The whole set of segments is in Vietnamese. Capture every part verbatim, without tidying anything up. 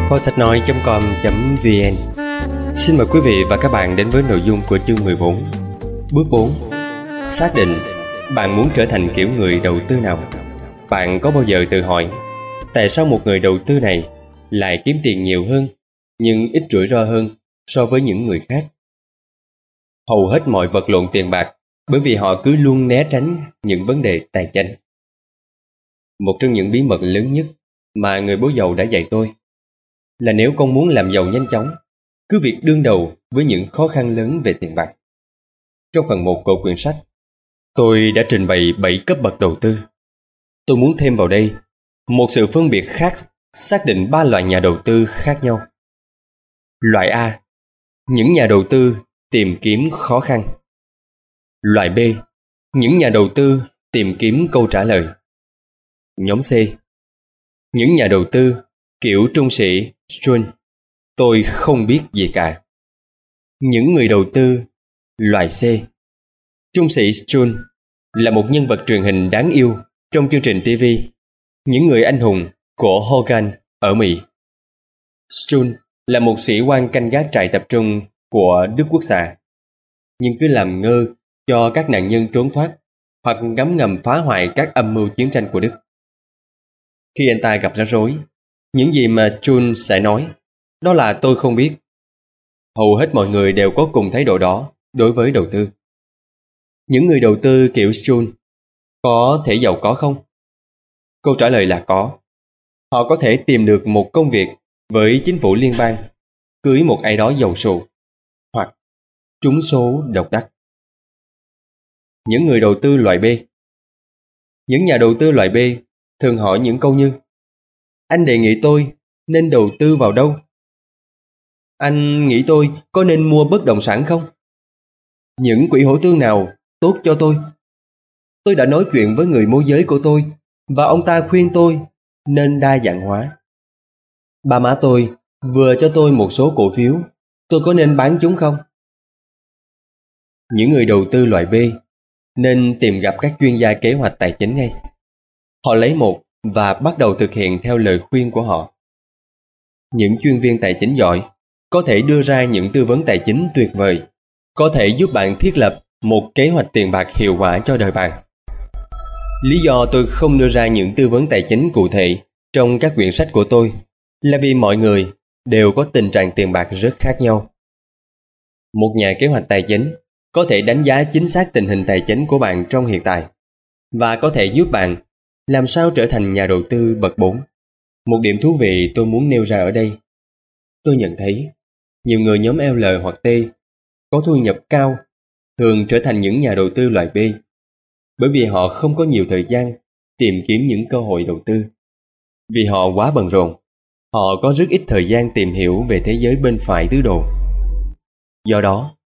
kho sách nói chấm com chấm vn. Xin mời quý vị và các bạn đến với nội dung của chương mười bốn. Bước bốn. Xác định bạn muốn trở thành kiểu người đầu tư nào. Bạn có bao giờ tự hỏi tại sao một người đầu tư này lại kiếm tiền nhiều hơn nhưng ít rủi ro hơn so với những người khác? Hầu hết mọi vật lộn tiền bạc bởi vì họ cứ luôn né tránh những vấn đề tài chính. Một trong những bí mật lớn nhất mà người bố giàu đã dạy tôi là nếu con muốn làm giàu nhanh chóng, cứ việc đương đầu với những khó khăn lớn về tiền bạc. Trong phần một của quyển sách, tôi đã trình bày bảy cấp bậc đầu tư. Tôi muốn thêm vào đây một sự phân biệt khác, xác định ba loại nhà đầu tư khác nhau. Loại A, những nhà đầu tư tìm kiếm khó khăn. Loại B, những nhà đầu tư tìm kiếm câu trả lời. Nhóm C, những nhà đầu tư kiểu trung sĩ Strun, tôi không biết gì cả. Những người đầu tư loại C. Trung sĩ Strun là một nhân vật truyền hình đáng yêu trong chương trình ti vi Những Người Anh Hùng của Hogan ở Mỹ. Strun là một sĩ quan canh gác trại tập trung của Đức Quốc xã, nhưng cứ làm ngơ cho các nạn nhân trốn thoát hoặc ngấm ngầm phá hoại các âm mưu chiến tranh của Đức. Khi anh ta gặp rắc rối, những gì mà Strun sẽ nói đó là tôi không biết. Hầu hết mọi người đều có cùng thái độ đó đối với đầu tư. Những người đầu tư kiểu Strun có thể giàu có không? Câu trả lời là có. Họ có thể tìm được một công việc với chính phủ liên bang, cưới một ai đó giàu sụ, hoặc trúng số độc đắc. Những người đầu tư loại B. Những nhà đầu tư loại B thường hỏi những câu như: anh đề nghị tôi nên đầu tư vào đâu? Anh nghĩ tôi có nên mua bất động sản không? Những quỹ hỗ tương nào tốt cho tôi? Tôi đã nói chuyện với người môi giới của tôi và ông ta khuyên tôi nên đa dạng hóa. Ba má tôi vừa cho tôi một số cổ phiếu, tôi có nên bán chúng không? Những người đầu tư loại B nên tìm gặp các chuyên gia kế hoạch tài chính ngay. Họ lấy một và bắt đầu thực hiện theo lời khuyên của họ. Những chuyên viên tài chính giỏi có thể đưa ra những tư vấn tài chính tuyệt vời, có thể giúp bạn thiết lập một kế hoạch tiền bạc hiệu quả cho đời bạn. Lý do tôi không đưa ra những tư vấn tài chính cụ thể trong các quyển sách của tôi là vì mọi người đều có tình trạng tiền bạc rất khác nhau. Một nhà kế hoạch tài chính có thể đánh giá chính xác tình hình tài chính của bạn trong hiện tại và có thể giúp bạn làm sao trở thành nhà đầu tư bậc bốn. Một điểm thú vị tôi muốn nêu ra ở đây. Tôi nhận thấy nhiều người nhóm L hoặc T có thu nhập cao thường trở thành những nhà đầu tư loại B bởi vì họ không có nhiều thời gian tìm kiếm những cơ hội đầu tư. Vì họ quá bận rộn, họ có rất ít thời gian tìm hiểu về thế giới bên phải tứ đồ. Do đó,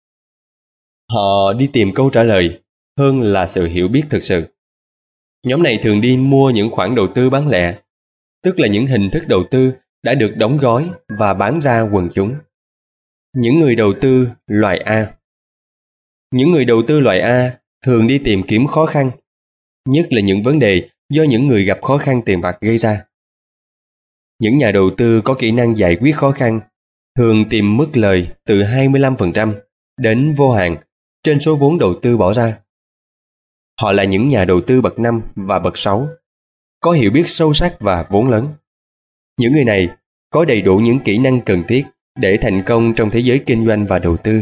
họ đi tìm câu trả lời hơn là sự hiểu biết thực sự. Nhóm này thường đi mua những khoản đầu tư bán lẻ, tức là những hình thức đầu tư đã được đóng gói và bán ra quần chúng. Những người đầu tư loại A. Những người đầu tư loại A thường đi tìm kiếm khó khăn, nhất là những vấn đề do những người gặp khó khăn tiền bạc gây ra. Những nhà đầu tư có kỹ năng giải quyết khó khăn thường tìm mức lời từ hai mươi lăm phần trăm đến vô hạn trên số vốn đầu tư bỏ ra. Họ là những nhà đầu tư bậc năm và bậc sáu, có hiểu biết sâu sắc và vốn lớn. Những người này có đầy đủ những kỹ năng cần thiết để thành công trong thế giới kinh doanh và đầu tư.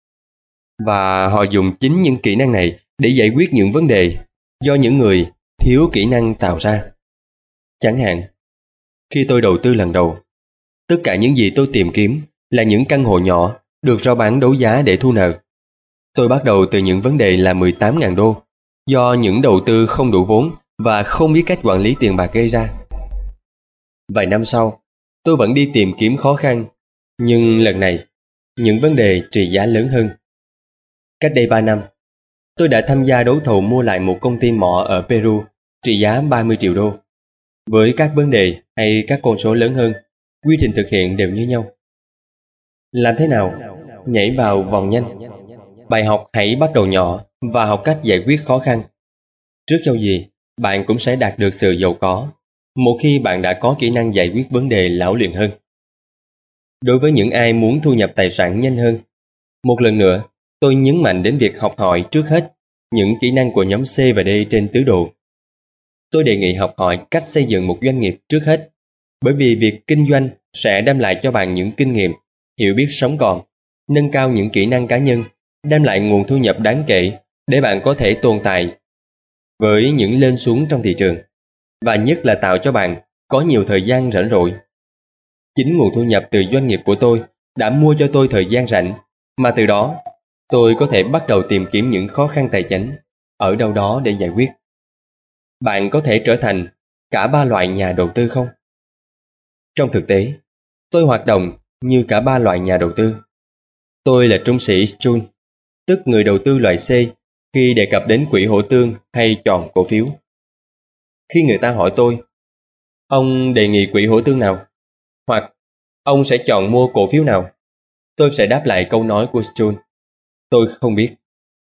Và họ dùng chính những kỹ năng này để giải quyết những vấn đề do những người thiếu kỹ năng tạo ra. Chẳng hạn, khi tôi đầu tư lần đầu, tất cả những gì tôi tìm kiếm là những căn hộ nhỏ được rao bán đấu giá để thu nợ. Tôi bắt đầu từ những vấn đề là mười tám nghìn đô do những đầu tư không đủ vốn và không biết cách quản lý tiền bạc gây ra. Vài năm sau, tôi vẫn đi tìm kiếm khó khăn, nhưng lần này, những vấn đề trị giá lớn hơn. Cách đây ba năm, tôi đã tham gia đấu thầu mua lại một công ty mỏ ở Peru trị giá ba mươi triệu đô. Với các vấn đề hay các con số lớn hơn, quy trình thực hiện đều như nhau. Làm thế nào? Nhảy vào vòng nhanh. Bài học hãy bắt đầu nhỏ và học cách giải quyết khó khăn. Trước dẫu gì, bạn cũng sẽ đạt được sự giàu có một khi bạn đã có kỹ năng giải quyết vấn đề lão luyện hơn. đối với những ai muốn thu nhập tài sản nhanh hơn. Một lần nữa, tôi nhấn mạnh đến việc học hỏi trước hết những kỹ năng của nhóm C và D trên tứ đồ. Tôi đề nghị học hỏi cách xây dựng một doanh nghiệp trước hết, bởi vì việc kinh doanh sẽ đem lại cho bạn những kinh nghiệm, hiểu biết sống còn, nâng cao những kỹ năng cá nhân, đem lại nguồn thu nhập đáng kể để bạn có thể tồn tại với những lên xuống trong thị trường, và nhất là tạo cho bạn có nhiều thời gian rảnh rỗi. Chính nguồn thu nhập từ doanh nghiệp của tôi đã mua cho tôi thời gian rảnh, mà từ đó tôi có thể bắt đầu tìm kiếm những khó khăn tài chính ở đâu đó để giải quyết. Bạn có thể trở thành cả ba loại nhà đầu tư không? Trong thực tế, tôi hoạt động như cả ba loại nhà đầu tư. Tôi là trung sĩ Stroll, tức người đầu tư loại C khi đề cập đến quỹ hỗ tương hay chọn cổ phiếu. Khi người ta hỏi tôi, ông đề nghị quỹ hỗ tương nào? Hoặc ông sẽ chọn mua cổ phiếu nào? Tôi sẽ đáp lại câu nói của Stroll: tôi không biết.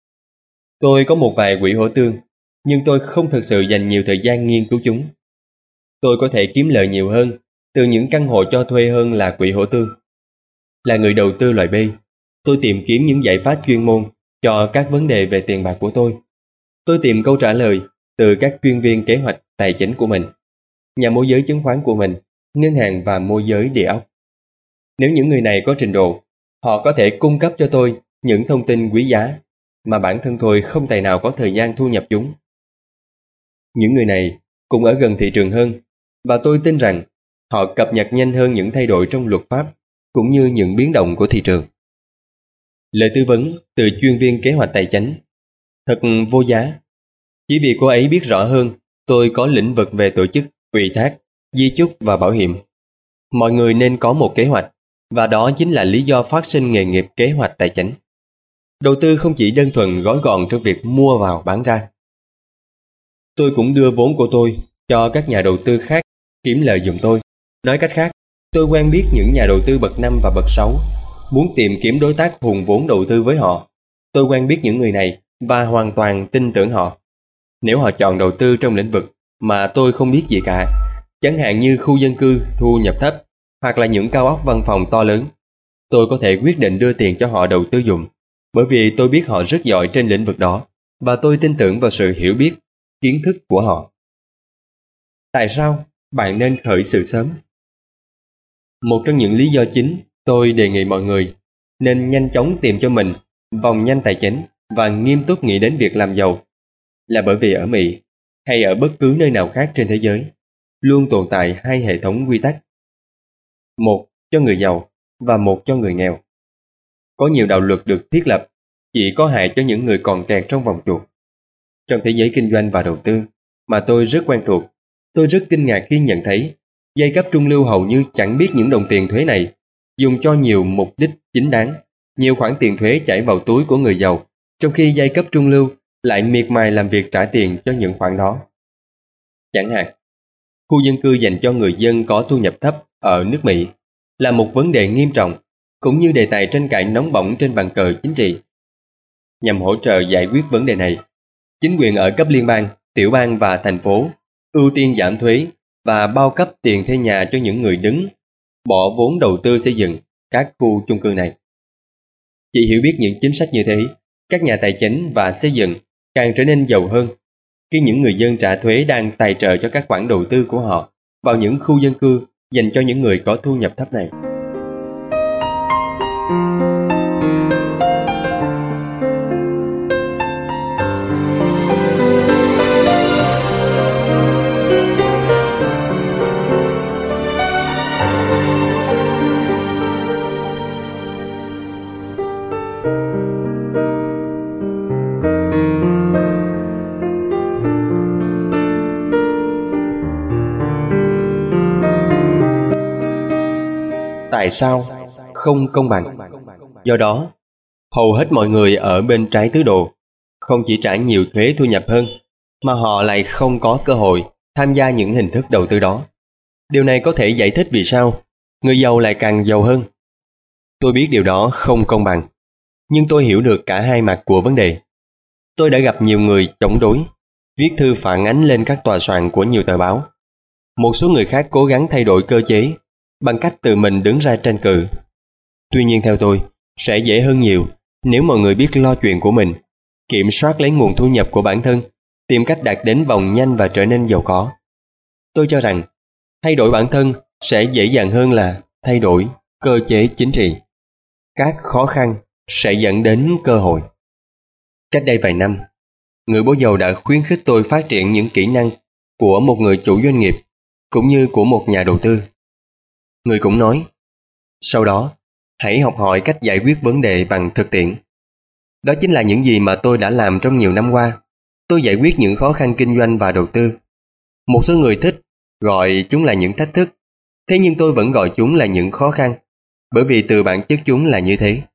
Tôi có một vài quỹ hỗ tương, nhưng tôi không thực sự dành nhiều thời gian nghiên cứu chúng. Tôi có thể kiếm lợi nhiều hơn từ những căn hộ cho thuê hơn là quỹ hỗ tương. Là người đầu tư loại B, tôi tìm kiếm những giải pháp chuyên môn cho các vấn đề về tiền bạc của tôi. Tôi tìm câu trả lời từ các chuyên viên kế hoạch tài chính của mình, nhà môi giới chứng khoán của mình, ngân hàng và môi giới địa ốc. Nếu những người này có trình độ, họ có thể cung cấp cho tôi những thông tin quý giá mà bản thân tôi không tài nào có thời gian thu nhập chúng. Những người này cũng ở gần thị trường hơn, và tôi tin rằng họ cập nhật nhanh hơn những thay đổi trong luật pháp cũng như những biến động của thị trường. Lời tư vấn từ chuyên viên kế hoạch tài chính thật vô giá. Chỉ vì cô ấy biết rõ hơn tôi có lĩnh vực về tổ chức, ủy thác, di chúc và bảo hiểm. Mọi người nên có một kế hoạch, và đó chính là lý do phát sinh nghề nghiệp kế hoạch tài chính. Đầu tư không chỉ đơn thuần gói gọn trong việc mua vào bán ra. Tôi cũng đưa vốn của tôi cho các nhà đầu tư khác kiếm lợi giùm tôi. Nói cách khác, tôi quen biết những nhà đầu tư bậc năm và bậc sáu, muốn tìm kiếm đối tác hùn vốn đầu tư với họ. Tôi quen biết những người này và hoàn toàn tin tưởng họ. Nếu họ chọn đầu tư trong lĩnh vực mà tôi không biết gì cả, chẳng hạn như khu dân cư thu nhập thấp hoặc là những cao ốc văn phòng to lớn, tôi có thể quyết định đưa tiền cho họ đầu tư dùm, bởi vì tôi biết họ rất giỏi trên lĩnh vực đó và tôi tin tưởng vào sự hiểu biết, kiến thức của họ. Tại sao bạn nên khởi sự sớm? Một trong những lý do chính tôi đề nghị mọi người nên nhanh chóng tìm cho mình vòng nhanh tài chính và nghiêm túc nghĩ đến việc làm giàu là bởi vì ở Mỹ hay ở bất cứ nơi nào khác trên thế giới luôn tồn tại hai hệ thống quy tắc, một cho người giàu và một cho người nghèo. Có nhiều đạo luật được thiết lập chỉ có hại cho những người còn kẹt trong vòng chuột. Trong thế giới kinh doanh và đầu tư mà tôi rất quen thuộc, tôi rất kinh ngạc khi nhận thấy giai cấp trung lưu hầu như chẳng biết những đồng tiền thuế này dùng cho nhiều mục đích chính đáng. Nhiều khoản tiền thuế chảy vào túi của người giàu, trong khi giai cấp trung lưu lại miệt mài làm việc trả tiền cho những khoản đó. Chẳng hạn, khu dân cư dành cho người dân có thu nhập thấp ở nước Mỹ là một vấn đề nghiêm trọng, cũng như đề tài tranh cãi nóng bỏng trên bàn cờ chính trị. Nhằm hỗ trợ giải quyết vấn đề này, chính quyền ở cấp liên bang, tiểu bang và thành phố ưu tiên giảm thuế và bao cấp tiền thuê nhà cho những người đứng bỏ vốn đầu tư xây dựng các khu chung cư này. Chỉ hiểu biết những chính sách như thế, các nhà tài chính và xây dựng càng trở nên giàu hơn khi những người dân trả thuế đang tài trợ cho các khoản đầu tư của họ vào những khu dân cư dành cho những người có thu nhập thấp này. Tại sao không công bằng? Do đó, hầu hết mọi người ở bên trái tứ đồ không chỉ trả nhiều thuế thu nhập hơn, mà họ lại không có cơ hội tham gia những hình thức đầu tư đó. Điều này có thể giải thích vì sao người giàu lại càng giàu hơn. Tôi biết điều đó không công bằng, nhưng tôi hiểu được cả hai mặt của vấn đề. Tôi đã gặp nhiều người chống đối, viết thư phản ánh lên các tòa soạn của nhiều tờ báo. Một số người khác cố gắng thay đổi cơ chế bằng cách tự mình đứng ra tranh cử, Tuy nhiên theo tôi, sẽ dễ hơn nhiều nếu mọi người biết lo chuyện của mình, kiểm soát lấy nguồn thu nhập của bản thân, tìm cách đạt đến vòng nhanh và trở nên giàu có. Tôi cho rằng, thay đổi bản thân sẽ dễ dàng hơn là thay đổi cơ chế chính trị. Các khó khăn sẽ dẫn đến cơ hội. Cách đây vài năm, người bố giàu đã khuyến khích tôi phát triển những kỹ năng của một người chủ doanh nghiệp cũng như của một nhà đầu tư. Người cũng nói, sau đó, hãy học hỏi cách giải quyết vấn đề bằng thực tiễn. Đó chính là những gì mà tôi đã làm trong nhiều năm qua. Tôi giải quyết những khó khăn kinh doanh và đầu tư. Một số người thích gọi chúng là những thách thức, thế nhưng tôi vẫn gọi chúng là những khó khăn, bởi vì từ bản chất chúng là như thế.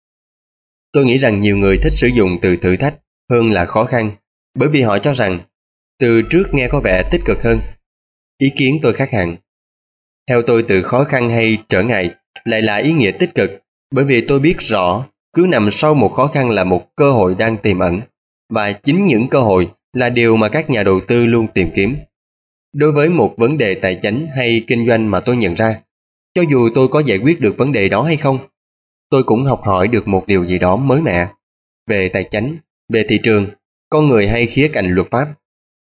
Tôi nghĩ rằng nhiều người thích sử dụng từ thử thách hơn là khó khăn, bởi vì họ cho rằng từ trước nghe có vẻ tích cực hơn. Ý kiến tôi khác hẳn. Theo tôi, từ khó khăn hay trở ngại lại là ý nghĩa tích cực, bởi vì tôi biết rõ cứ nằm sau một khó khăn là một cơ hội đang tiềm ẩn, và chính những cơ hội là điều mà các nhà đầu tư luôn tìm kiếm. Đối với một vấn đề tài chính hay kinh doanh mà tôi nhận ra, cho dù tôi có giải quyết được vấn đề đó hay không, tôi cũng học hỏi được một điều gì đó mới mẻ về tài chính, về thị trường, con người hay khía cạnh luật pháp.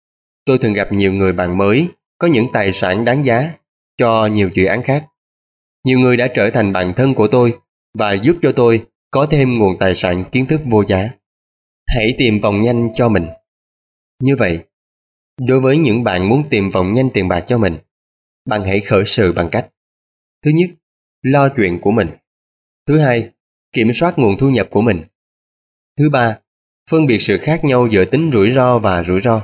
Tôi thường gặp nhiều người bạn mới có những tài sản đáng giá cho nhiều dự án khác. Nhiều người đã trở thành bạn thân của tôi và giúp cho tôi có thêm nguồn tài sản kiến thức vô giá. Hãy tìm vòng nhanh cho mình. Như vậy, đối với những bạn muốn tìm vòng nhanh tiền bạc cho mình, bạn hãy khởi sự bằng cách: thứ nhất, lo chuyện của mình. Thứ hai, kiểm soát nguồn thu nhập của mình. Thứ ba, phân biệt sự khác nhau giữa tính rủi ro và rủi ro.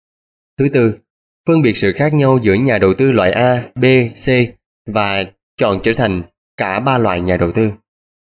Thứ tư, phân biệt sự khác nhau giữa nhà đầu tư loại A, B, C và chọn trở thành cả ba loại nhà đầu tư.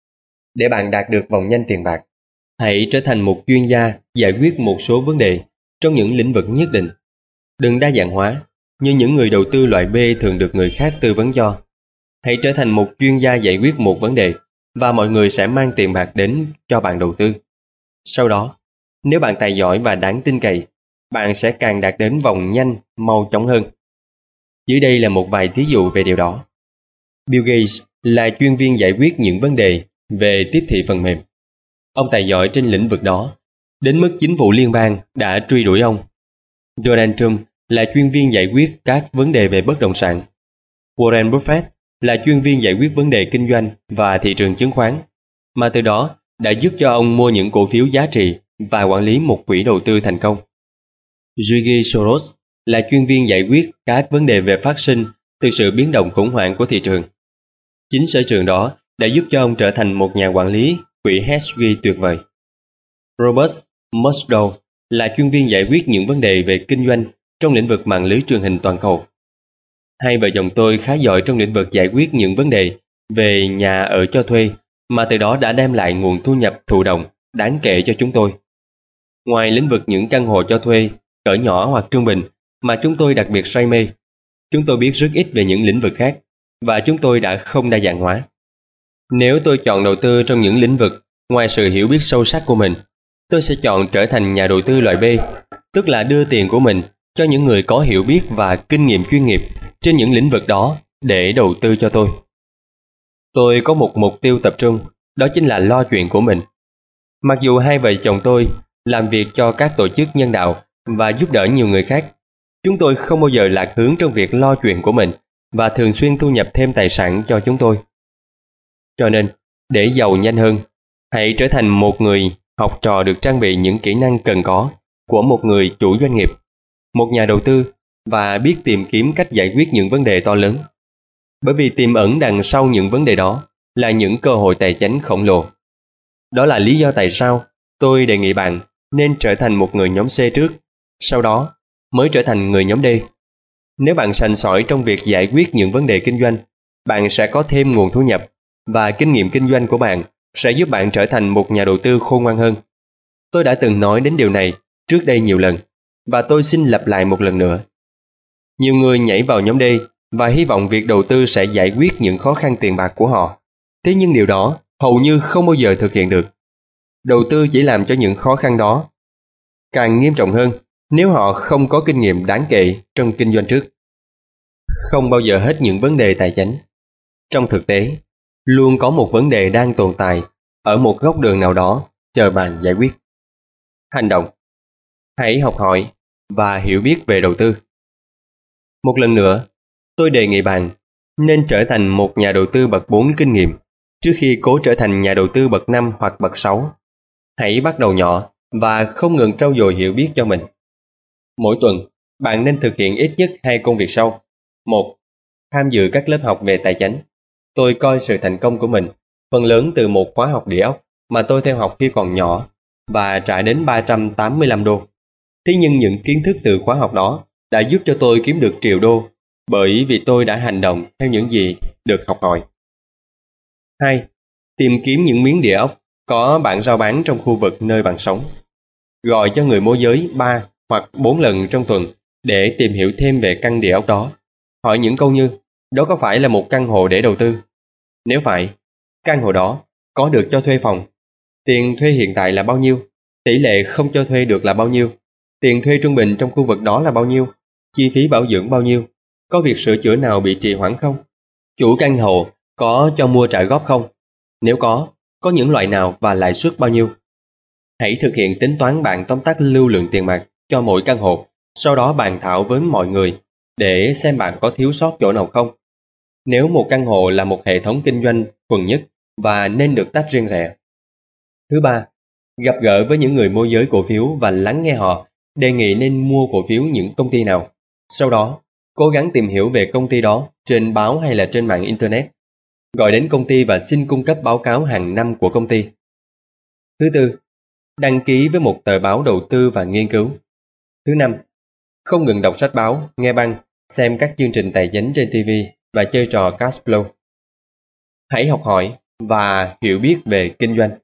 Để bạn đạt được vòng nhanh tiền bạc, hãy trở thành một chuyên gia giải quyết một số vấn đề trong những lĩnh vực nhất định. Đừng đa dạng hóa như những người đầu tư loại B thường được người khác tư vấn cho. Hãy trở thành một chuyên gia giải quyết một vấn đề và mọi người sẽ mang tiền bạc đến cho bạn đầu tư. Sau đó, nếu bạn tài giỏi và đáng tin cậy, bạn sẽ càng đạt đến vòng nhanh, mau chóng hơn. Dưới đây là một vài thí dụ về điều đó. Bill Gates là chuyên viên giải quyết những vấn đề về tiếp thị phần mềm. Ông tài giỏi trên lĩnh vực đó, đến mức chính phủ liên bang đã truy đuổi ông. Donald Trump là chuyên viên giải quyết các vấn đề về bất động sản. Warren Buffett là chuyên viên giải quyết vấn đề kinh doanh và thị trường chứng khoán, mà từ đó đã giúp cho ông mua những cổ phiếu giá trị và quản lý một quỹ đầu tư thành công. George Soros là chuyên viên giải quyết các vấn đề về phát sinh từ sự biến động khủng hoảng của thị trường. Chính sở trường đó đã giúp cho ông trở thành một nhà quản lý quỹ hedge tuyệt vời. Robert Mustow là chuyên viên giải quyết những vấn đề về kinh doanh trong lĩnh vực mạng lưới truyền hình toàn cầu. Hai vợ chồng tôi khá giỏi trong lĩnh vực giải quyết những vấn đề về nhà ở cho thuê, mà từ đó đã đem lại nguồn thu nhập thụ động đáng kể cho chúng tôi. Ngoài lĩnh vực những căn hộ cho thuê, cỡ nhỏ hoặc trung bình mà chúng tôi đặc biệt say mê, chúng tôi biết rất ít về những lĩnh vực khác, và chúng tôi đã không đa dạng hóa. Nếu tôi chọn đầu tư trong những lĩnh vực ngoài sự hiểu biết sâu sắc của mình, tôi sẽ chọn trở thành nhà đầu tư loại B, tức là đưa tiền của mình cho những người có hiểu biết và kinh nghiệm chuyên nghiệp trên những lĩnh vực đó để đầu tư cho tôi. Tôi có một mục tiêu tập trung, đó chính là lo chuyện của mình. Mặc dù hai vợ chồng tôi làm việc cho các tổ chức nhân đạo và giúp đỡ nhiều người khác, chúng tôi không bao giờ lạc hướng trong việc lo chuyện của mình và thường xuyên thu nhập thêm tài sản cho chúng tôi. Cho nên, để giàu nhanh hơn, hãy trở thành một người học trò được trang bị những kỹ năng cần có của một người chủ doanh nghiệp, một nhà đầu tư, và biết tìm kiếm cách giải quyết những vấn đề to lớn. Bởi vì tiềm ẩn đằng sau những vấn đề đó là những cơ hội tài chính khổng lồ. Đó là lý do tại sao tôi đề nghị bạn nên trở thành một người nhóm C trước, sau đó mới trở thành người nhóm D. Nếu bạn sành sỏi trong việc giải quyết những vấn đề kinh doanh, bạn sẽ có thêm nguồn thu nhập, và kinh nghiệm kinh doanh của bạn sẽ giúp bạn trở thành một nhà đầu tư khôn ngoan hơn. Tôi đã từng nói đến điều này trước đây nhiều lần, và tôi xin lặp lại một lần nữa. Nhiều người nhảy vào nhóm D và hy vọng việc đầu tư sẽ giải quyết những khó khăn tiền bạc của họ. Thế nhưng điều đó hầu như không bao giờ thực hiện được. Đầu tư chỉ làm cho những khó khăn đó càng nghiêm trọng hơn nếu họ không có kinh nghiệm đáng kể trong kinh doanh trước. Không bao giờ hết những vấn đề tài chính. Trong thực tế, Luôn có một vấn đề đang tồn tại ở một góc đường nào đó chờ bạn giải quyết. Hành động. Hãy học hỏi và hiểu biết về đầu tư. Một lần nữa, tôi đề nghị bạn nên trở thành một nhà đầu tư bậc bốn kinh nghiệm trước khi cố trở thành nhà đầu tư bậc năm hoặc bậc sáu. Hãy bắt đầu nhỏ và không ngừng trau dồi hiểu biết cho mình. Mỗi tuần, bạn nên thực hiện ít nhất hai công việc sau. Một, tham dự các lớp học về tài chính. Tôi coi sự thành công của mình phần lớn từ một khóa học địa ốc mà tôi theo học khi còn nhỏ và trả đến ba trăm tám mươi lăm đô. Thế nhưng những kiến thức từ khóa học đó đã giúp cho tôi kiếm được triệu đô bởi vì tôi đã hành động theo những gì được học hỏi. Hai, tìm kiếm những miếng địa ốc có bảng rao bán trong khu vực nơi bạn sống. Gọi cho người môi giới ba hoặc bốn lần trong tuần để tìm hiểu thêm về căn địa ốc đó. Hỏi những câu như, đó có phải là một căn hộ để đầu tư? Nếu phải, căn hộ đó có được cho thuê phòng? Tiền thuê hiện tại là bao nhiêu? Tỷ lệ không cho thuê được là bao nhiêu? Tiền thuê trung bình trong khu vực đó là bao nhiêu? Chi phí bảo dưỡng bao nhiêu? Có việc sửa chữa nào bị trì hoãn không? Chủ căn hộ có cho mua trả góp không? Nếu có, có những loại nào và lãi suất bao nhiêu? Hãy thực hiện tính toán bảng tóm tắt lưu lượng tiền mặt cho mỗi căn hộ, sau đó bàn thảo với mọi người để xem bạn có thiếu sót chỗ nào không. Nếu một căn hộ là một hệ thống kinh doanh thuần nhất và nên được tách riêng rẽ. Thứ ba, gặp gỡ với những người môi giới cổ phiếu và lắng nghe họ đề nghị nên mua cổ phiếu những công ty nào. Sau đó, cố gắng tìm hiểu về công ty đó trên báo hay là trên mạng Internet. Gọi đến công ty và xin cung cấp báo cáo hàng năm của công ty. Thứ tư, đăng ký với một tờ báo đầu tư và nghiên cứu. Thứ năm, không ngừng đọc sách báo, nghe băng, xem các chương trình tài chính trên ti vi và chơi trò cash flow. Hãy học hỏi và hiểu biết về kinh doanh.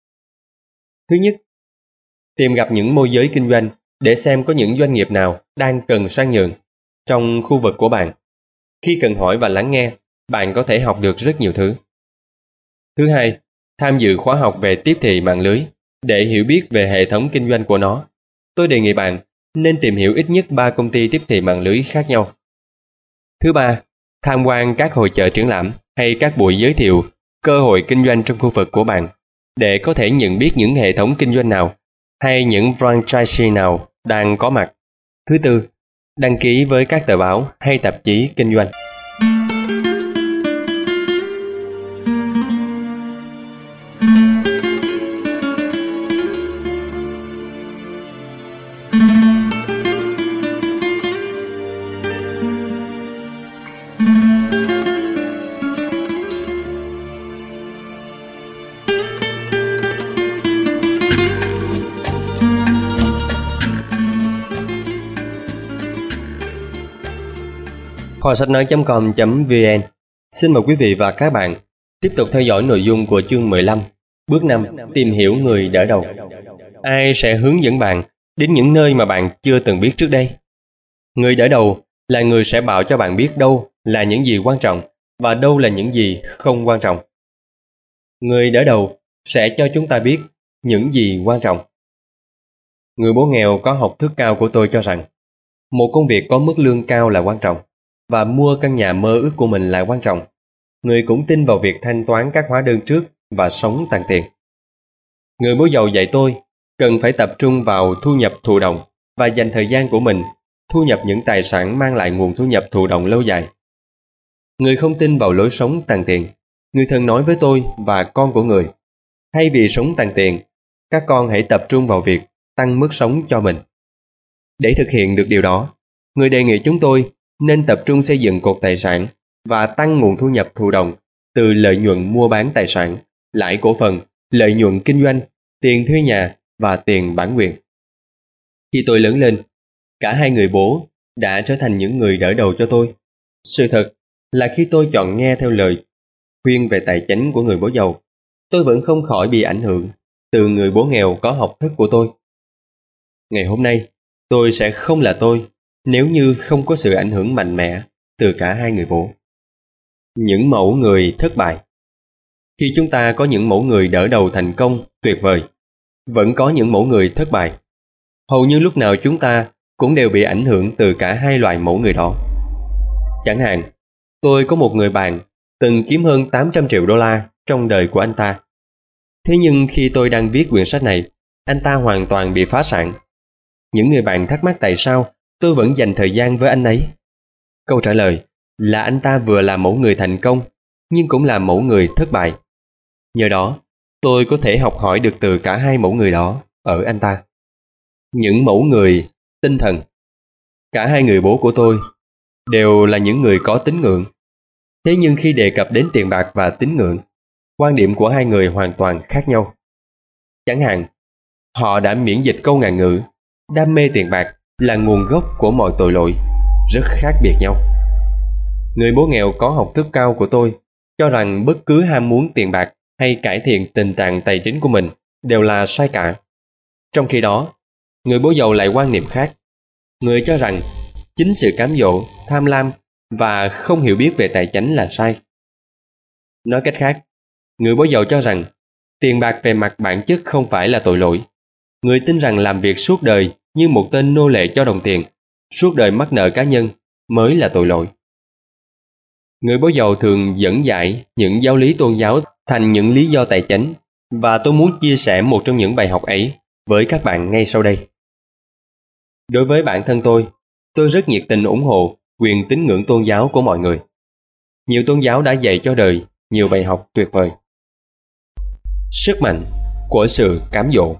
Thứ nhất, tìm gặp những môi giới kinh doanh để xem có những doanh nghiệp nào đang cần sang nhượng trong khu vực của bạn. Khi cần hỏi và lắng nghe, bạn có thể học được rất nhiều thứ. Thứ hai, tham dự khóa học về tiếp thị mạng lưới để hiểu biết về hệ thống kinh doanh của nó. Tôi đề nghị bạn nên tìm hiểu ít nhất ba công ty tiếp thị mạng lưới khác nhau. Thứ ba, tham quan các hội chợ triển lãm hay các buổi giới thiệu cơ hội kinh doanh trong khu vực của bạn để có thể nhận biết những hệ thống kinh doanh nào hay những franchise nào đang có mặt. Thứ tư, đăng ký với các tờ báo hay tạp chí kinh doanh. Kho sách nói chấm com chấm vn xin mời quý vị và các bạn tiếp tục theo dõi nội dung của chương mười lăm, bước năm, tìm hiểu người đỡ đầu. Ai sẽ hướng dẫn bạn đến những nơi mà bạn chưa từng biết trước đây? Người đỡ đầu là người sẽ bảo cho bạn biết đâu là những gì quan trọng và đâu là những gì không quan trọng. Người đỡ đầu sẽ cho chúng ta biết những gì quan trọng. Người bố nghèo có học thức cao của tôi cho rằng một công việc có mức lương cao là quan trọng và mua căn nhà mơ ước của mình là quan trọng. Người cũng tin vào việc thanh toán các hóa đơn trước và sống tàn tiền. Người bố giàu dạy tôi cần phải tập trung vào thu nhập thụ động và dành thời gian của mình thu nhập những tài sản mang lại nguồn thu nhập thụ động lâu dài. Người không tin vào lối sống tàn tiền. Người thường nói với tôi và con của người, thay vì sống tàn tiền, các con hãy tập trung vào việc tăng mức sống cho mình. Để thực hiện được điều đó, người đề nghị chúng tôi nên tập trung xây dựng cột tài sản và tăng nguồn thu nhập thụ động từ lợi nhuận mua bán tài sản, lãi cổ phần, lợi nhuận kinh doanh, tiền thuê nhà và tiền bản quyền. Khi tôi lớn lên, cả hai người bố đã trở thành những người đỡ đầu cho tôi. Sự thật là khi tôi chọn nghe theo lời khuyên về tài chính của người bố giàu, tôi vẫn không khỏi bị ảnh hưởng từ người bố nghèo có học thức của tôi. Ngày hôm nay, tôi sẽ không là tôi nếu như không có sự ảnh hưởng mạnh mẽ từ cả hai người bố. Những mẫu người thất bại. Khi chúng ta có những mẫu người đỡ đầu thành công tuyệt vời, vẫn có những mẫu người thất bại. Hầu như lúc nào chúng ta cũng đều bị ảnh hưởng từ cả hai loại mẫu người đó. Chẳng hạn, tôi có một người bạn từng kiếm hơn tám trăm triệu đô la trong đời của anh ta. Thế nhưng khi tôi đang viết quyển sách này, anh ta hoàn toàn bị phá sản. Những người bạn thắc mắc tại sao tôi vẫn dành thời gian với anh ấy. Câu trả lời là anh ta vừa là mẫu người thành công, nhưng cũng là mẫu người thất bại. Nhờ đó, tôi có thể học hỏi được từ cả hai mẫu người đó ở anh ta. Những mẫu người tinh thần. Cả hai người bố của tôi đều là những người có tín ngưỡng. Thế nhưng khi đề cập đến tiền bạc và tín ngưỡng, quan điểm của hai người hoàn toàn khác nhau. Chẳng hạn, họ đã miễn dịch câu ngạn ngữ đam mê tiền bạc là nguồn gốc của mọi tội lỗi, rất khác biệt nhau. Người bố nghèo có học thức cao của tôi cho rằng bất cứ ham muốn tiền bạc hay cải thiện tình trạng tài chính của mình đều là sai cả. Trong khi đó, người bố giàu lại quan niệm khác. Người cho rằng chính sự cám dỗ, tham lam và không hiểu biết về tài chính là sai. Nói cách khác, người bố giàu cho rằng tiền bạc về mặt bản chất không phải là tội lỗi. Người tin rằng làm việc suốt đời như một tên nô lệ cho đồng tiền, suốt đời mắc nợ cá nhân mới là tội lỗi. Người bố giàu thường dẫn giải những giáo lý tôn giáo thành những lý do tài chính, và tôi muốn chia sẻ một trong những bài học ấy với các bạn ngay sau đây. Đối với bản thân tôi, tôi rất nhiệt tình ủng hộ quyền tín ngưỡng tôn giáo của mọi người. Nhiều tôn giáo đã dạy cho đời nhiều bài học tuyệt vời. Sức mạnh của sự cám dỗ.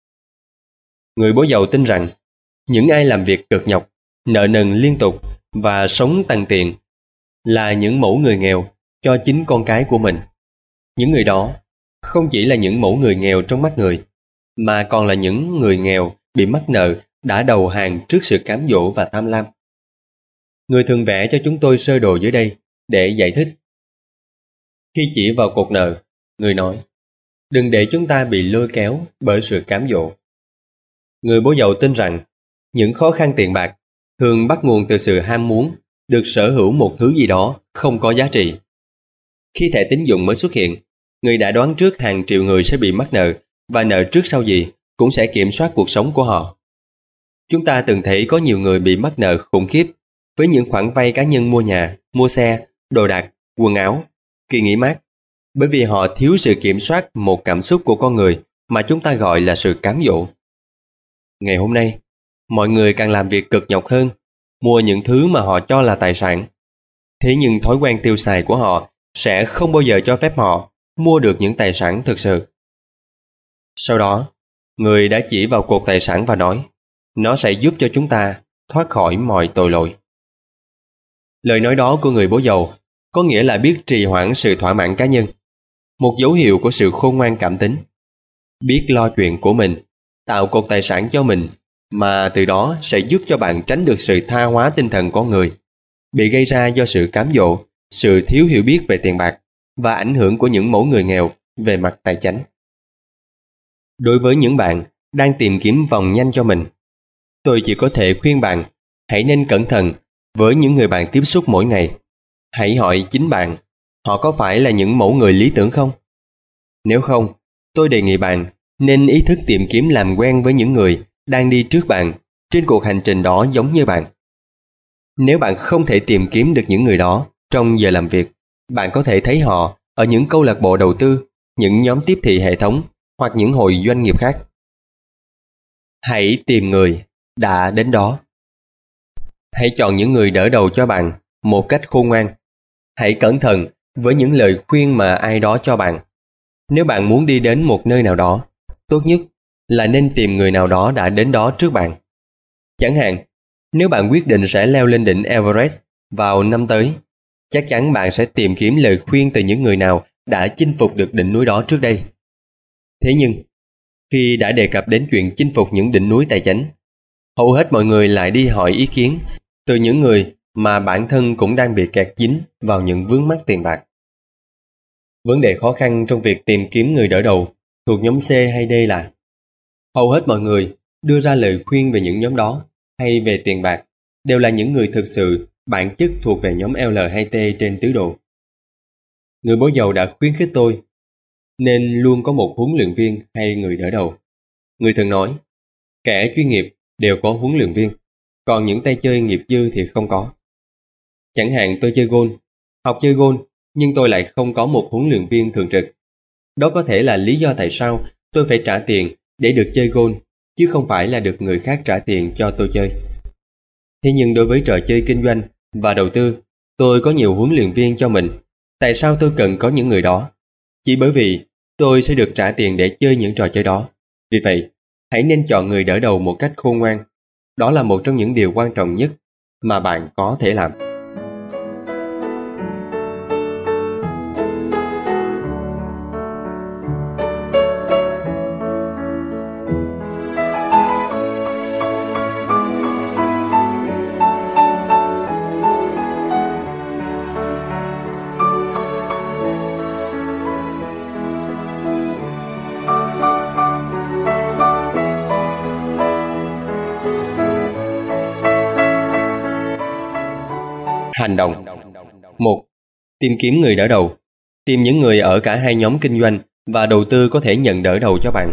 Người bố giàu tin rằng những ai làm việc cực nhọc, nợ nần liên tục và sống tằn tiện là những mẫu người nghèo cho chính con cái của mình. Những người đó không chỉ là những mẫu người nghèo trong mắt người, mà còn là những người nghèo bị mắc nợ đã đầu hàng trước sự cám dỗ và tham lam. Người thường vẽ cho chúng tôi sơ đồ dưới đây để giải thích. Khi chỉ vào cột nợ, người nói, đừng để chúng ta bị lôi kéo bởi sự cám dỗ. Người bố giàu tin rằng những khó khăn tiền bạc thường bắt nguồn từ sự ham muốn được sở hữu một thứ gì đó không có giá trị. Khi thẻ tín dụng mới xuất hiện, người đã đoán trước hàng triệu người sẽ bị mắc nợ, và nợ trước sau gì cũng sẽ kiểm soát cuộc sống của họ. Chúng ta từng thấy có nhiều người bị mắc nợ khủng khiếp với những khoản vay cá nhân mua nhà, mua xe, đồ đạc, quần áo, kỳ nghỉ mát, bởi vì họ thiếu sự kiểm soát một cảm xúc của con người mà chúng ta gọi là sự cám dỗ. Ngày hôm nay, mọi người càng làm việc cực nhọc hơn, mua những thứ mà họ cho là tài sản. Thế nhưng thói quen tiêu xài của họ sẽ không bao giờ cho phép họ mua được những tài sản thực sự. Sau đó, người đã chỉ vào cột tài sản và nói, nó sẽ giúp cho chúng ta thoát khỏi mọi tội lỗi. Lời nói đó của người bố giàu có nghĩa là biết trì hoãn sự thỏa mãn cá nhân, một dấu hiệu của sự khôn ngoan cảm tính. Biết lo chuyện của mình, tạo cột tài sản cho mình, mà từ đó sẽ giúp cho bạn tránh được sự tha hóa tinh thần con người, bị gây ra do sự cám dỗ, sự thiếu hiểu biết về tiền bạc và ảnh hưởng của những mẫu người nghèo về mặt tài chính. Đối với những bạn đang tìm kiếm vòng nhanh cho mình, tôi chỉ có thể khuyên bạn hãy nên cẩn thận với những người bạn tiếp xúc mỗi ngày. Hãy hỏi chính bạn, họ có phải là những mẫu người lý tưởng không? Nếu không, tôi đề nghị bạn nên ý thức tìm kiếm làm quen với những người đang đi trước bạn trên cuộc hành trình đó giống như bạn. Nếu bạn không thể tìm kiếm được những người đó trong giờ làm việc, bạn có thể thấy họ ở những câu lạc bộ đầu tư, những nhóm tiếp thị hệ thống hoặc những hội doanh nghiệp khác. Hãy tìm người đã đến đó. Hãy chọn những người đỡ đầu cho bạn một cách khôn ngoan. Hãy cẩn thận với những lời khuyên mà ai đó cho bạn. Nếu bạn muốn đi đến một nơi nào đó, tốt nhất là nên tìm người nào đó đã đến đó trước bạn. Chẳng hạn, nếu bạn quyết định sẽ leo lên đỉnh Everest vào năm tới, chắc chắn bạn sẽ tìm kiếm lời khuyên từ những người nào đã chinh phục được đỉnh núi đó trước đây. Thế nhưng, khi đã đề cập đến chuyện chinh phục những đỉnh núi tài chính, hầu hết mọi người lại đi hỏi ý kiến từ những người mà bản thân cũng đang bị kẹt dính vào những vướng mắc tiền bạc. Vấn đề khó khăn trong việc tìm kiếm người đỡ đầu thuộc nhóm C hay D là hầu hết mọi người đưa ra lời khuyên về những nhóm đó hay về tiền bạc đều là những người thực sự bản chất thuộc về nhóm L hay T trên tứ đồ. Người bố giàu đã khuyến khích tôi nên luôn có một huấn luyện viên hay người đỡ đầu. Người thường nói, kẻ chuyên nghiệp đều có huấn luyện viên, còn những tay chơi nghiệp dư thì không có. Chẳng hạn tôi chơi golf, học chơi golf nhưng tôi lại không có một huấn luyện viên thường trực. Đó có thể là lý do tại sao tôi phải trả tiền để được chơi golf, chứ không phải là được người khác trả tiền cho tôi chơi. Thế nhưng đối với trò chơi kinh doanh và đầu tư, tôi có nhiều huấn luyện viên cho mình. Tại sao tôi cần có những người đó? Chỉ bởi vì tôi sẽ được trả tiền để chơi những trò chơi đó. Vì vậy, hãy nên chọn người đỡ đầu một cách khôn ngoan. Đó là một trong những điều quan trọng nhất mà bạn có thể làm. Hành động. Một. Tìm kiếm người đỡ đầu. Tìm những người ở cả hai nhóm kinh doanh và đầu tư có thể nhận đỡ đầu cho bạn.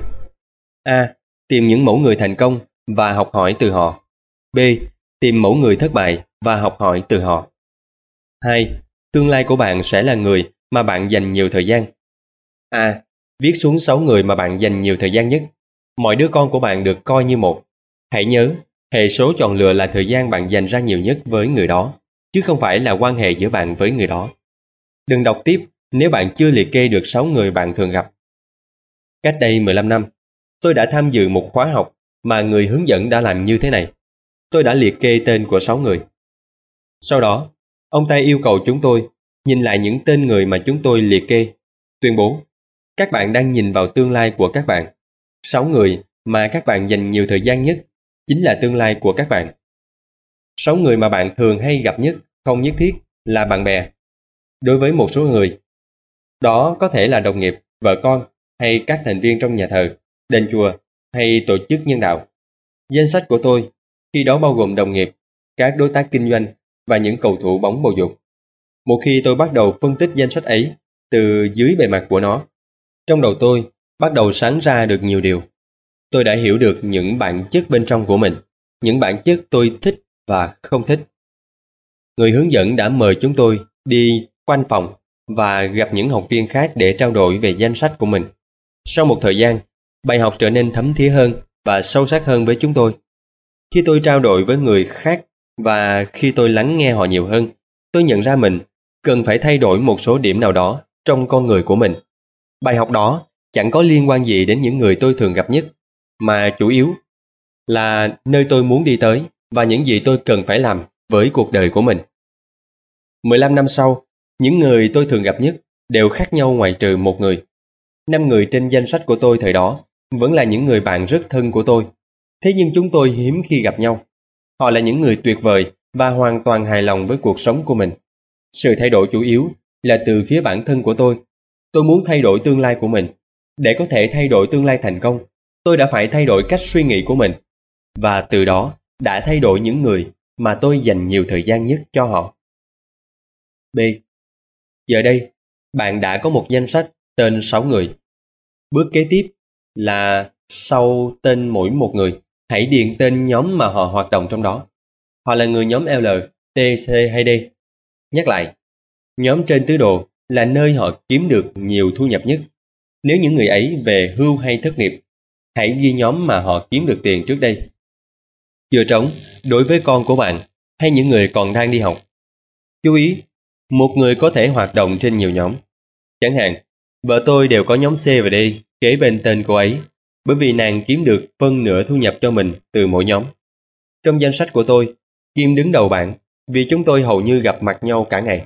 A. Tìm những mẫu người thành công và học hỏi từ họ. B. Tìm mẫu người thất bại và học hỏi từ họ. Hai. Tương lai của bạn sẽ là người mà bạn dành nhiều thời gian. A. Viết xuống sáu người mà bạn dành nhiều thời gian nhất. Mọi đứa con của bạn được coi như một. Hãy nhớ, hệ số chọn lựa là thời gian bạn dành ra nhiều nhất với người đó, chứ không phải là quan hệ giữa bạn với người đó. Đừng đọc tiếp nếu bạn chưa liệt kê được sáu người bạn thường gặp. Cách đây mười lăm năm, tôi đã tham dự một khóa học mà người hướng dẫn đã làm như thế này. Tôi đã liệt kê tên của sáu người. Sau đó, ông ta yêu cầu chúng tôi nhìn lại những tên người mà chúng tôi liệt kê, tuyên bố: các bạn đang nhìn vào tương lai của các bạn. Sáu người mà các bạn dành nhiều thời gian nhất chính là tương lai của các bạn. Sáu người mà bạn thường hay gặp nhất không nhất thiết là bạn bè. Đối với một số người, đó có thể là đồng nghiệp, vợ con hay các thành viên trong nhà thờ, đền chùa hay tổ chức nhân đạo. Danh sách của tôi khi đó bao gồm đồng nghiệp, các đối tác kinh doanh và những cầu thủ bóng bầu dục. Một khi tôi bắt đầu phân tích danh sách ấy từ dưới bề mặt của nó, trong đầu tôi bắt đầu sáng ra được nhiều điều. Tôi đã hiểu được những bản chất bên trong của mình, những bản chất tôi thích và không thích. Người hướng dẫn đã mời chúng tôi đi quanh phòng và gặp những học viên khác để trao đổi về danh sách của mình. Sau một thời gian, bài học trở nên thấm thía hơn và sâu sắc hơn với chúng tôi. Khi tôi trao đổi với người khác và khi tôi lắng nghe họ nhiều hơn, tôi nhận ra mình cần phải thay đổi một số điểm nào đó trong con người của mình. Bài học đó chẳng có liên quan gì đến những người tôi thường gặp nhất, mà chủ yếu là nơi tôi muốn đi tới và những gì tôi cần phải làm với cuộc đời của mình. mười lăm năm sau, những người tôi thường gặp nhất đều khác nhau ngoại trừ một người. Năm người trên danh sách của tôi thời đó vẫn là những người bạn rất thân của tôi. Thế nhưng chúng tôi hiếm khi gặp nhau. Họ là những người tuyệt vời và hoàn toàn hài lòng với cuộc sống của mình. Sự thay đổi chủ yếu là từ phía bản thân của tôi. Tôi muốn thay đổi tương lai của mình. Để có thể thay đổi tương lai thành công, tôi đã phải thay đổi cách suy nghĩ của mình. Và từ đó đã thay đổi những người mà tôi dành nhiều thời gian nhất cho họ. B. Giờ đây, bạn đã có một danh sách tên sáu người. Bước kế tiếp là sau tên mỗi một người, hãy điền tên nhóm mà họ hoạt động trong đó. Họ là người nhóm L, T, C hay D. Nhắc lại, nhóm trên tứ đồ là nơi họ kiếm được nhiều thu nhập nhất. Nếu những người ấy về hưu hay thất nghiệp, hãy ghi nhóm mà họ kiếm được tiền trước đây. Chừa trống đối với con của bạn hay những người còn đang đi học. Chú ý, một người có thể hoạt động trên nhiều nhóm. Chẳng hạn, vợ tôi đều có nhóm C và D kế bên tên cô ấy, bởi vì nàng kiếm được phân nửa thu nhập cho mình từ mỗi nhóm. Trong danh sách của tôi, Kim đứng đầu bảng vì chúng tôi hầu như gặp mặt nhau cả ngày.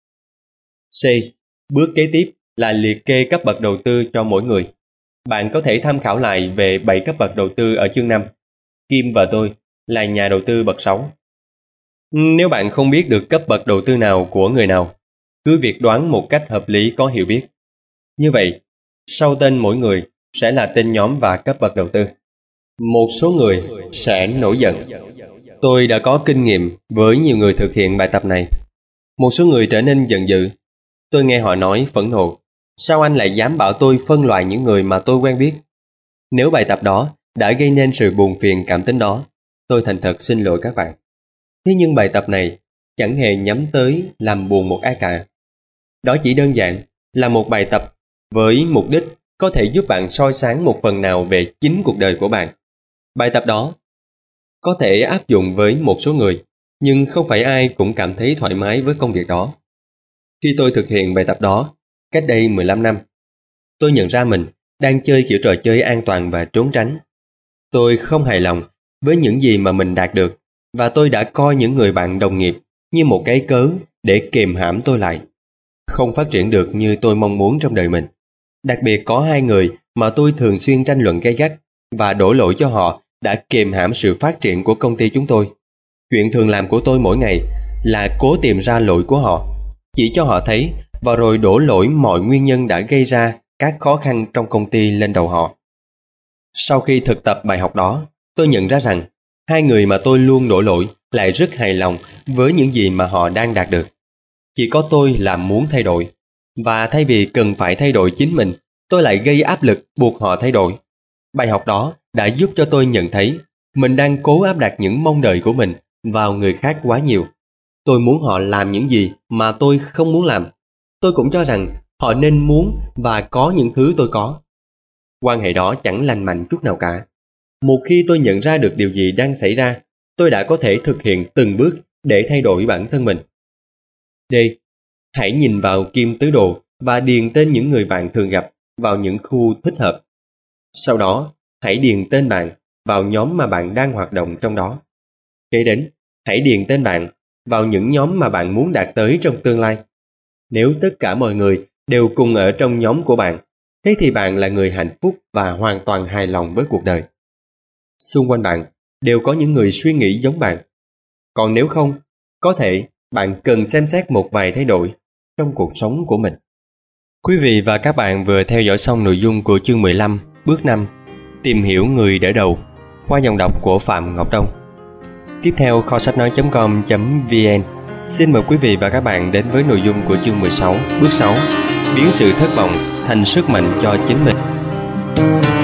C. Bước kế tiếp là liệt kê cấp bậc đầu tư cho mỗi người. Bạn có thể tham khảo lại về bảy cấp bậc đầu tư ở chương năm. Kim và tôi là nhà đầu tư bậc sáu. Nếu bạn không biết được cấp bậc đầu tư nào của người nào, cứ việc đoán một cách hợp lý có hiểu biết. Như vậy, sau tên mỗi người sẽ là tên nhóm và cấp bậc đầu tư. Một số người sẽ nổi giận. Tôi đã có kinh nghiệm với nhiều người thực hiện bài tập này. Một số người trở nên giận dữ. Tôi nghe họ nói phẫn nộ: sao anh lại dám bảo tôi phân loại những người mà tôi quen biết? Nếu bài tập đó đã gây nên sự buồn phiền cảm tính đó, tôi thành thật xin lỗi các bạn. Thế nhưng bài tập này chẳng hề nhắm tới làm buồn một ai cả. Đó chỉ đơn giản là một bài tập với mục đích có thể giúp bạn soi sáng một phần nào về chính cuộc đời của bạn. Bài tập đó có thể áp dụng với một số người, nhưng không phải ai cũng cảm thấy thoải mái với công việc đó. Khi tôi thực hiện bài tập đó, cách đây mười lăm năm, tôi nhận ra mình đang chơi kiểu trò chơi an toàn và trốn tránh. Tôi không hài lòng với những gì mà mình đạt được, và tôi đã coi những người bạn đồng nghiệp như một cái cớ để kìm hãm tôi lại, không phát triển được như tôi mong muốn trong đời mình. Đặc biệt có hai người mà tôi thường xuyên tranh luận gay gắt và đổ lỗi cho họ đã kìm hãm sự phát triển của công ty chúng tôi. Chuyện thường làm của tôi mỗi ngày là cố tìm ra lỗi của họ, chỉ cho họ thấy và rồi đổ lỗi mọi nguyên nhân đã gây ra các khó khăn trong công ty lên đầu họ. Sau khi thực tập bài học đó, tôi nhận ra rằng hai người mà tôi luôn đổ lỗi lại rất hài lòng với những gì mà họ đang đạt được. Chỉ có tôi là muốn thay đổi, và thay vì cần phải thay đổi chính mình, tôi lại gây áp lực buộc họ thay đổi. Bài học đó đã giúp cho tôi nhận thấy mình đang cố áp đặt những mong đợi của mình vào người khác quá nhiều. Tôi muốn họ làm những gì mà tôi không muốn làm. Tôi cũng cho rằng họ nên muốn và có những thứ tôi có. Quan hệ đó chẳng lành mạnh chút nào cả. Một khi tôi nhận ra được điều gì đang xảy ra, tôi đã có thể thực hiện từng bước để thay đổi bản thân mình. D. Hãy nhìn vào kim tứ đồ và điền tên những người bạn thường gặp vào những khu thích hợp. Sau đó, hãy điền tên bạn vào nhóm mà bạn đang hoạt động trong đó. Kế đến, hãy điền tên bạn vào những nhóm mà bạn muốn đạt tới trong tương lai. Nếu tất cả mọi người đều cùng ở trong nhóm của bạn, thế thì bạn là người hạnh phúc và hoàn toàn hài lòng với cuộc đời. Xung quanh bạn đều có những người suy nghĩ giống bạn. Còn nếu không, có thể bạn cần xem xét một vài thay đổi trong cuộc sống của mình. Quý vị và các bạn vừa theo dõi xong nội dung của chương mười lăm, bước năm, tìm hiểu người đỡ đầu, qua dòng đọc của Phạm Ngọc Đông. Tiếp theo, kho sách nói chấm com chấm vn xin mời quý vị và các bạn đến với nội dung của chương mười sáu, bước sáu, biến sự thất vọng thành sức mạnh cho chính mình.